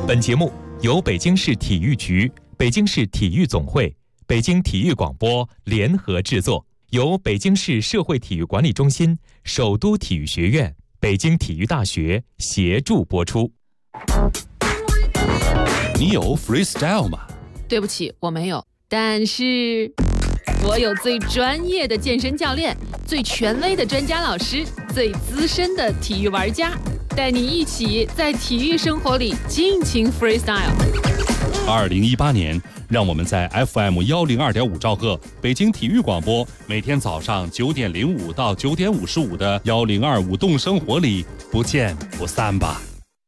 本节目由北京市体育局、北京市体育总会、北京体育广播联合制作，由北京市社会体育管理中心、首都体育学院、北京体育大学协助播出。 你有 freestyle 吗？ 对不起，我没有。但是我有最专业的健身教练，最权威的专家老师，最资深的体育玩家，带你一起在体育生活里尽情 freestyle。 2018年，让我们在 FM 102.5兆赫北京体育广播，每天早上9点05到9点55的1025动生活里不见不散吧。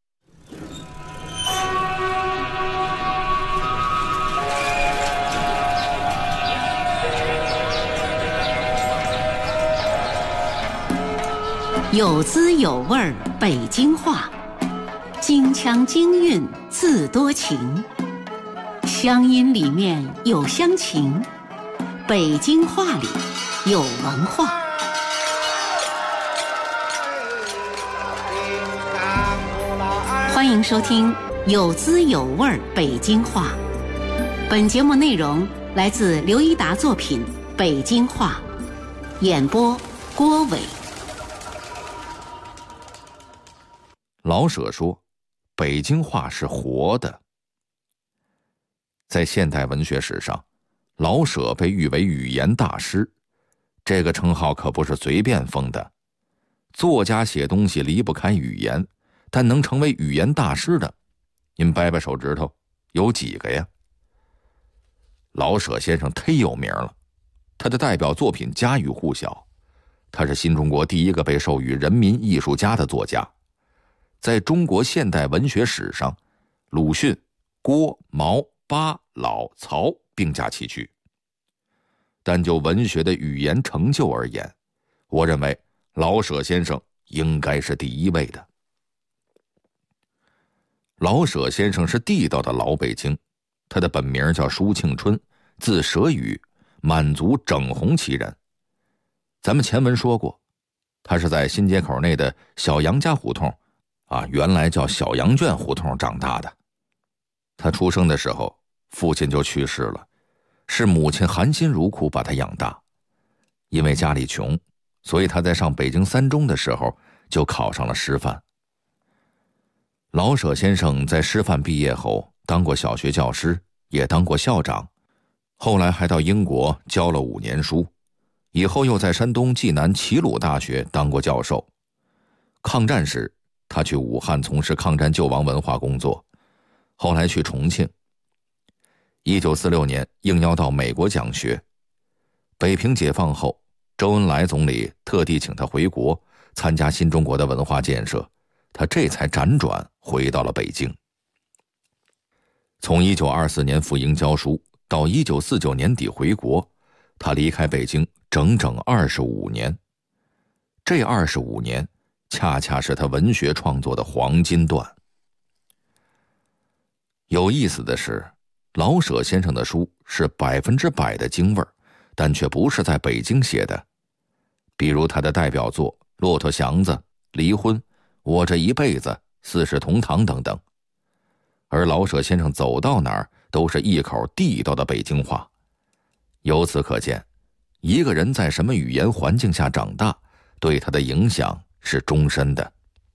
有滋有味儿北京话，京腔京韵字多情，乡音里面有乡情，北京话里有文化。欢迎收听有滋有味儿北京话。本节目内容来自刘一达作品《北京话》，演播郭伟。 老舍说，北京话是活的。在现代文学史上，老舍被誉为语言大师，这个称号可不是随便封的。作家写东西离不开语言，但能成为语言大师的，您掰掰手指头，有几个呀？老舍先生忒有名了，他的代表作品家喻户晓，他是新中国第一个被授予人民艺术家的作家。在中国现代文学史上，鲁迅、郭、毛、巴、老、曹并驾齐驱。但就文学的语言成就而言，我认为老舍先生应该是第一位的。老舍先生是地道的老北京，他的本名叫舒庆春，字舍宇，满族整红旗人。咱们前文说过，他是在新街口内的小杨家胡同原来叫小羊圈胡同长大的。他出生的时候，父亲就去世了，是母亲含辛茹苦把他养大。因为家里穷，所以他在上北京三中的时候就考上了师范。老舍先生在师范毕业后当过小学教师，也当过校长，后来还到英国教了5年书，以后又在山东济南齐鲁大学当过教授。抗战时，他去武汉从事抗战救亡文化工作，后来去重庆。1946年应邀到美国讲学。北平解放后，周恩来总理特地请他回国参加新中国的文化建设，他这才辗转回到了北京。从1924年赴英教书到1949年底回国，他离开北京整整25年。这25年恰恰是他文学创作的黄金段。有意思的是，老舍先生的书是100%的京味儿，但却不是在北京写的。比如他的代表作《骆驼祥子》《离婚》《我这一辈子》《四世同堂》等等。而老舍先生走到哪儿都是一口地道的北京话。由此可见，一个人在什么语言环境下长大，对他的影响是终身的。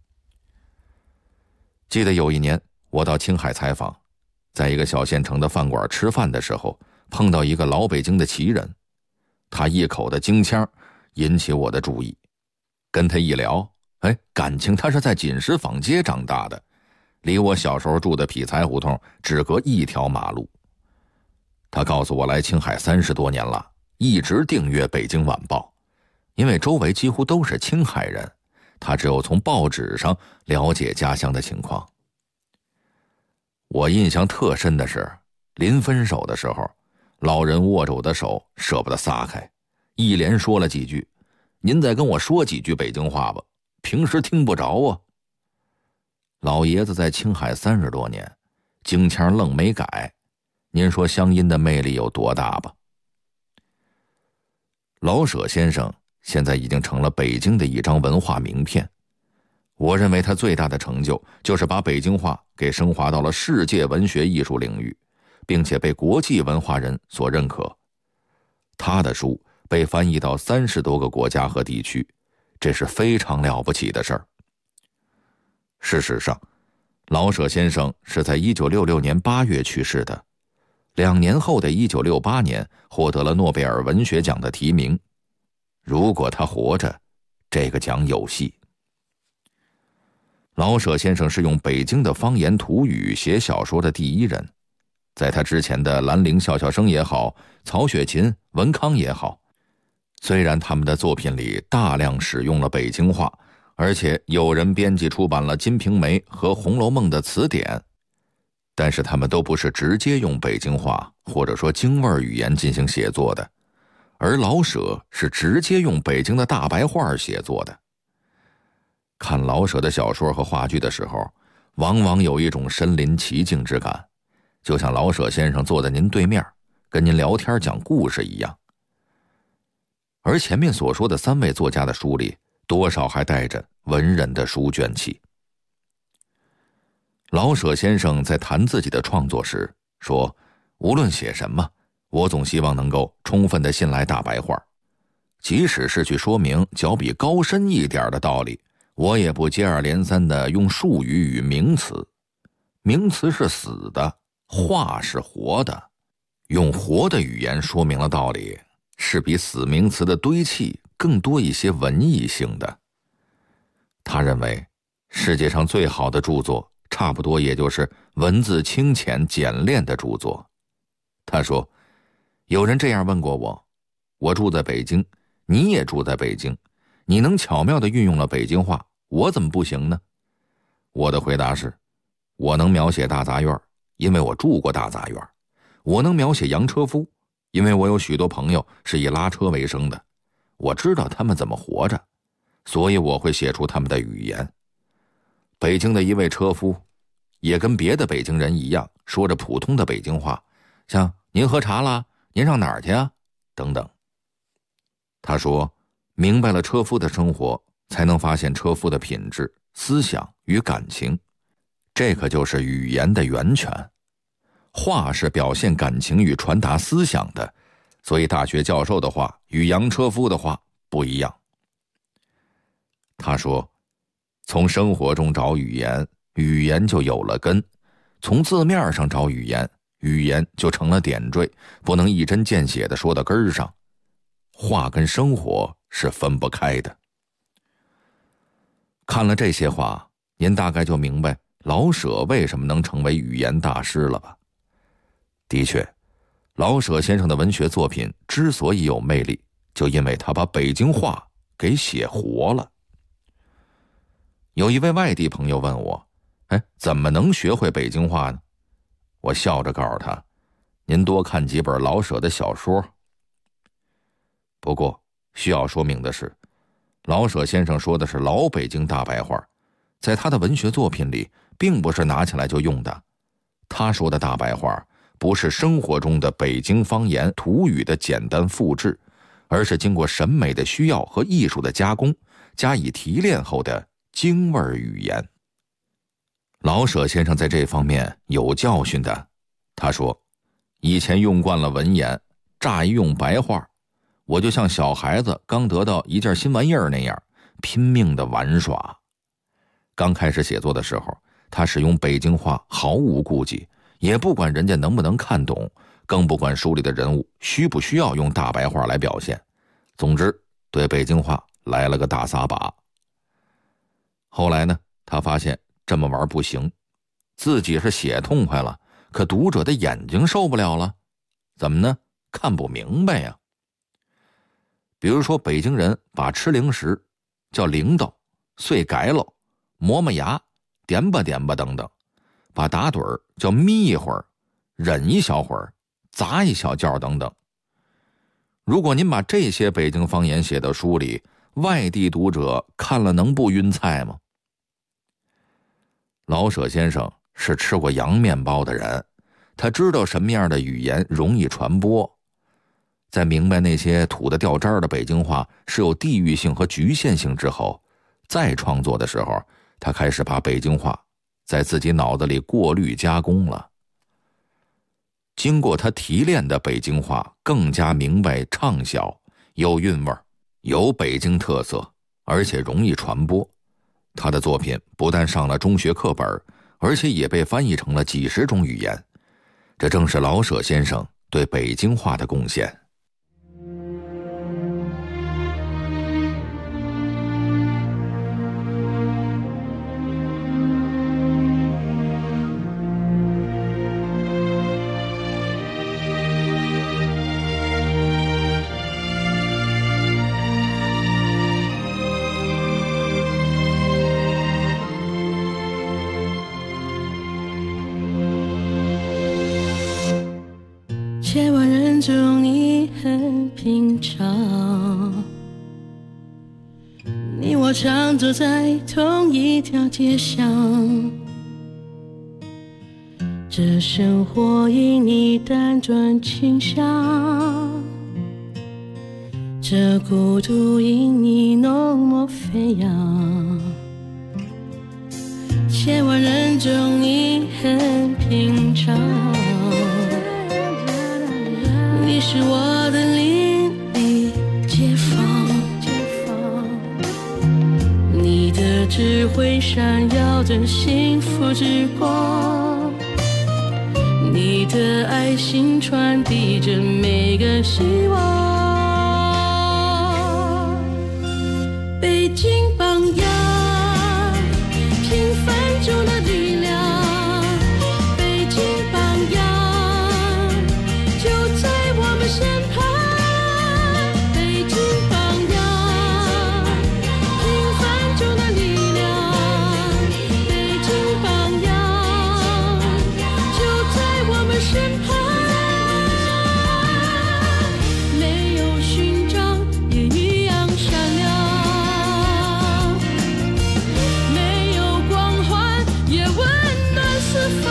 记得有一年我到青海采访，在一个小县城的饭馆吃饭的时候，碰到一个老北京的旗人，他一口的京腔引起我的注意。跟他一聊，感情他是在锦石坊街长大的，离我小时候住的匹才胡同只隔1条马路。他告诉我来青海30多年了，一直订阅《北京晚报》，因为周围几乎都是青海人，他只有从报纸上了解家乡的情况。我印象特深的是，临分手的时候，老人握着我的手舍不得撒开，一连说了几句：“您再跟我说几句北京话吧，平时听不着啊。”老爷子在青海30多年，京腔愣没改，您说乡音的魅力有多大吧？老舍先生现在已经成了北京的一张文化名片。 我认为他最大的成就就是把北京话给升华到了世界文学艺术领域，并且被国际文化人所认可。他的书被翻译到30多个国家和地区，这是非常了不起的事儿。事实上，老舍先生是在1966年8月去世的，2年后的1968年获得了诺贝尔文学奖的提名。如果他活着，这个奖有戏。老舍先生是用北京的方言土语写小说的第一人，在他之前的兰陵笑笑生也好，曹雪芹、文康也好，虽然他们的作品里大量使用了北京话，而且有人编辑出版了《金瓶梅》和《红楼梦》的词典，但是他们都不是直接用北京话或者说京味语言进行写作的，而老舍是直接用北京的大白话写作的。看老舍的小说和话剧的时候，往往有一种身临其境之感，就像老舍先生坐在您对面，跟您聊天讲故事一样。而前面所说的3位作家的书里，多少还带着文人的书卷气。老舍先生在谈自己的创作时说，无论写什么，我总希望能够充分地信赖大白话，即使是去说明较比高深一点的道理，我也不接二连三地用术语与名词。名词是死的，话是活的，用活的语言说明了道理，是比死名词的堆砌更多一些文艺性的。他认为世界上最好的著作差不多也就是文字清浅简练的著作。他说，有人这样问过我，我住在北京，你也住在北京，你能巧妙地运用了北京话，我怎么不行呢？我的回答是，我能描写大杂院，因为我住过大杂院；我能描写洋车夫，因为我有许多朋友是以拉车为生的，我知道他们怎么活着，所以我会写出他们的语言。北京的一位车夫也跟别的北京人一样，说着普通的北京话，像您喝茶啦，您上哪儿去啊，等等。他说，明白了车夫的生活，才能发现车夫的品质、思想与感情，这可就是语言的源泉。话是表现感情与传达思想的，所以大学教授的话与洋车夫的话不一样。他说，从生活中找语言，语言就有了根；从字面上找语言，语言就成了点缀，不能一针见血地说到根儿上。话跟生活是分不开的。看了这些话，您大概就明白老舍为什么能成为语言大师了吧？的确，老舍先生的文学作品之所以有魅力，就因为他把北京话给写活了。有一位外地朋友问我，怎么能学会北京话呢？我笑着告诉他，您多看几本老舍的小说。不过需要说明的是，老舍先生说的是老北京大白话，在他的文学作品里并不是拿起来就用的。他说的大白话不是生活中的北京方言土语的简单复制，而是经过审美的需要和艺术的加工，加以提炼后的京味语言。老舍先生在这方面有教训的。他说，以前用惯了文言，乍一用白话，我就像小孩子刚得到一件新玩意儿那样，拼命的玩耍。刚开始写作的时候，他使用北京话毫无顾忌，也不管人家能不能看懂，更不管书里的人物需不需要用大白话来表现。总之，对北京话来了个大撒把。后来呢，他发现这么玩不行，自己是写痛快了，可读者的眼睛受不了了。怎么呢？看不明白呀。比如说，北京人把吃零食叫铃铛、碎改喽、磨磨牙、点吧点吧等等，把打盹儿叫眯一会儿、忍一小会儿、砸一小觉等等。如果您把这些北京方言写到书里，外地读者看了能不晕菜吗？老舍先生是吃过洋面包的人，他知道什么样的语言容易传播。在明白那些土得掉渣的北京话是有地域性和局限性之后，再创作的时候， 他开始把北京话在自己脑子里过滤加工了。经过他提炼的北京话更加明白畅晓，有韵味，有北京特色，而且容易传播。他的作品不但上了中学课本，而且也被翻译成了几十种语言。这正是老舍先生对北京话的贡献。 千万人中你很平常，你我常走在同一条街上，这生活因你辗转倾向，这孤独因你浓墨飞扬。千万人中你很平常，你是我的邻里街坊，你的智慧闪耀着幸福之光，你的爱心传递着每个希望。北京榜样，平凡中的力量，北京榜样就在我们身旁。北京榜样，平凡中的力量，北京榜样就在我们身旁。没有勋章也一样闪亮，没有光环也温暖四方。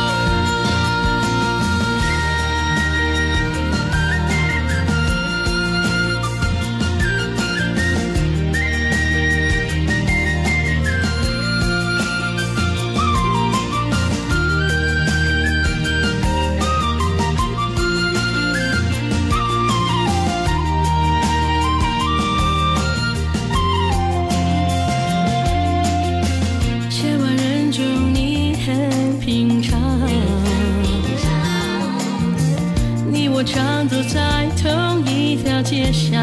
千万人中你很平常，你我常走在同一条街上，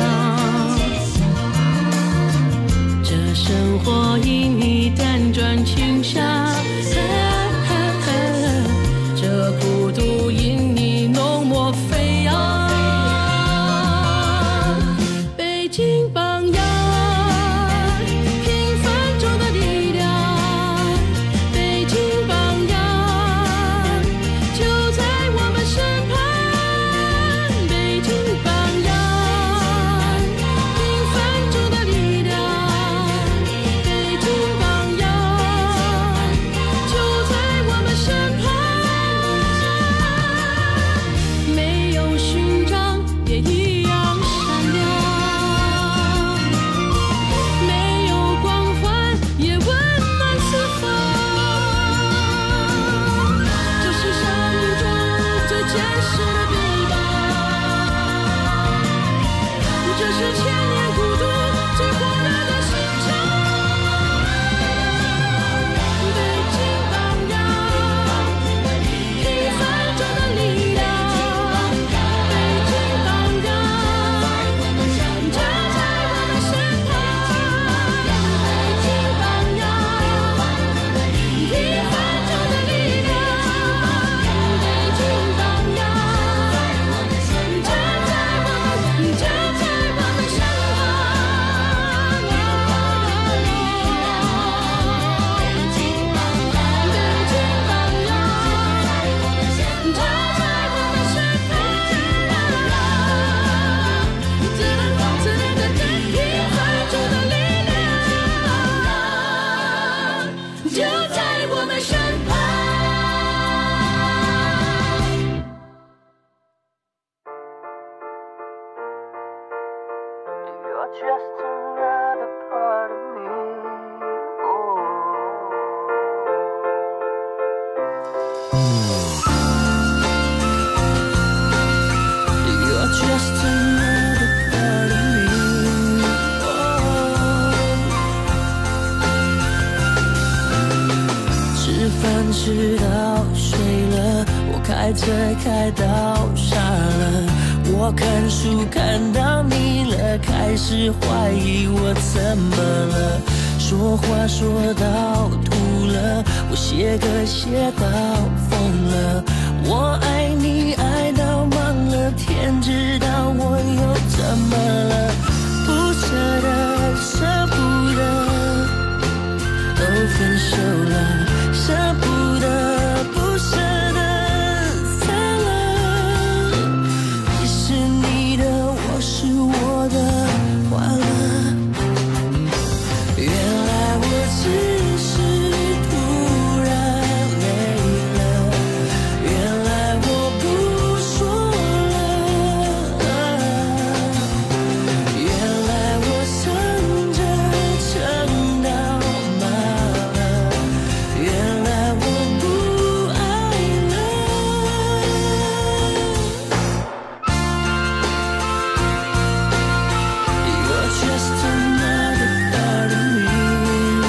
这生活因你辗转倾向，这孤独因你浓墨飞扬。北京榜样，平凡中的力量，北京榜样就在我们身旁。北京榜样，平凡中的力量，北京榜样就在我们身旁。没有勋章也一样闪亮，没有光环也温暖四方。这是生命中最坚实的臂膀，这是千年孤独最火热的心肠。北京榜样，平凡中的力量，北京榜样就在我们身旁。北京榜样，平凡中的力量，北京榜样就在我们身旁。就在我们身旁。You're just another part of me. Oh. 迟到睡了，我开车开到傻了，我看书看到腻了，开始怀疑我怎么了，说话说到吐了，我写歌写到疯了，我爱你爱到忙了，天知道我又怎么了，不舍得舍不得都分手了，舍不得不舍得散了，你是你的我是我的完了，原来我只是突然累了，原来我不说了，原来我撑着撑到麻了，原来我不爱了， You're just another part of me.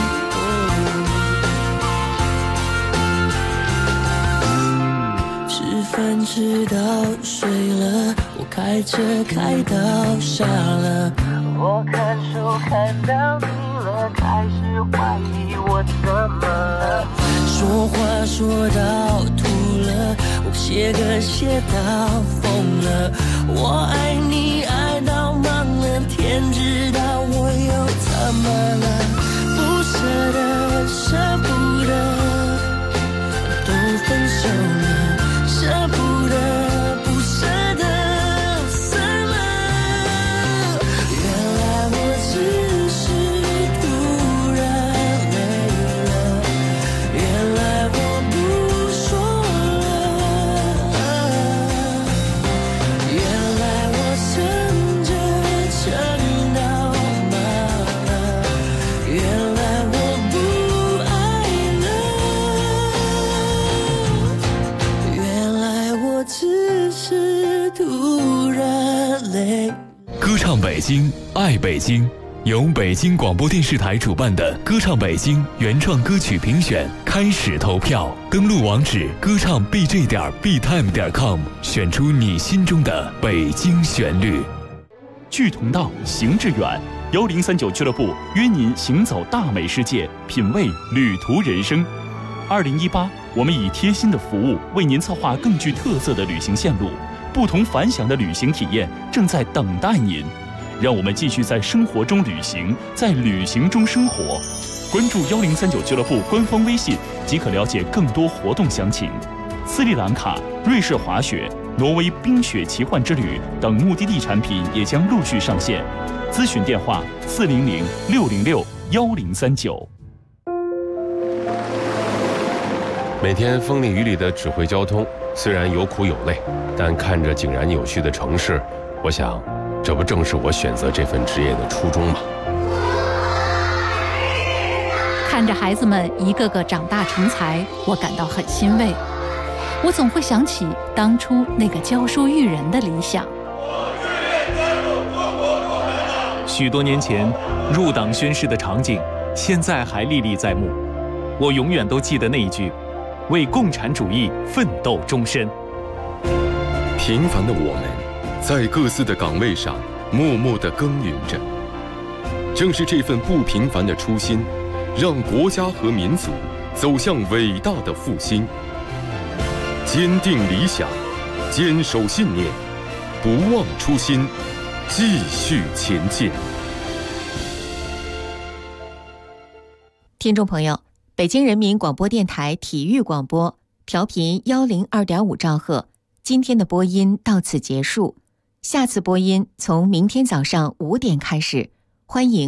吃饭吃到睡了，我开车开到傻了，我看书看到腻了，开始怀疑我怎么了，说话说到吐了，我写歌写到疯了，我爱你爱到忙了，天知道我又怎么了，不舍得舍不得都分手了，舍不得不舍得散了，原来我只是突然累了，原来我不说了，原来我撑着撑到麻了，原来我不爱了，原来我只是突然累。 歌唱北京，爱北京，由北京广播电视台主办的歌唱北京原创歌曲评选开始投票，登录网址歌唱 bj.btime.com， 选出你心中的北京旋律。 距同道，行致远，1039俱乐部约您行走大美世界，品味旅途人生。2018，我们以贴心的服务为您策划更具特色的旅行线路，不同凡响的旅行体验正在等待您。让我们继续在生活中旅行，在旅行中生活。关注1039俱乐部官方微信即可了解更多活动详情。斯里兰卡、瑞士滑雪、挪威冰雪奇幻之旅等目的地产品也将陆续上线。咨询电话400-606-1039。 每天风里雨里的指挥交通，虽然有苦有累，但看着井然有序的城市，我想，这不正是我选择这份职业的初衷吗？ 看着孩子们一个个长大成才，我感到很欣慰。我总会想起当初那个教书育人的理想。 许多年前入党宣誓的场景，现在还历历在目。我永远都记得那一句：为共产主义奋斗终身。 平凡的我们，在各自的岗位上默默地耕耘着。正是这份不平凡的初心，让国家和民族走向伟大的复兴。坚定理想，坚守信念，不忘初心，继续前进。 听众朋友，北京人民广播电台体育广播，调频102.5兆赫。今天的播音到此结束，下次播音从明天早上5点开始，欢迎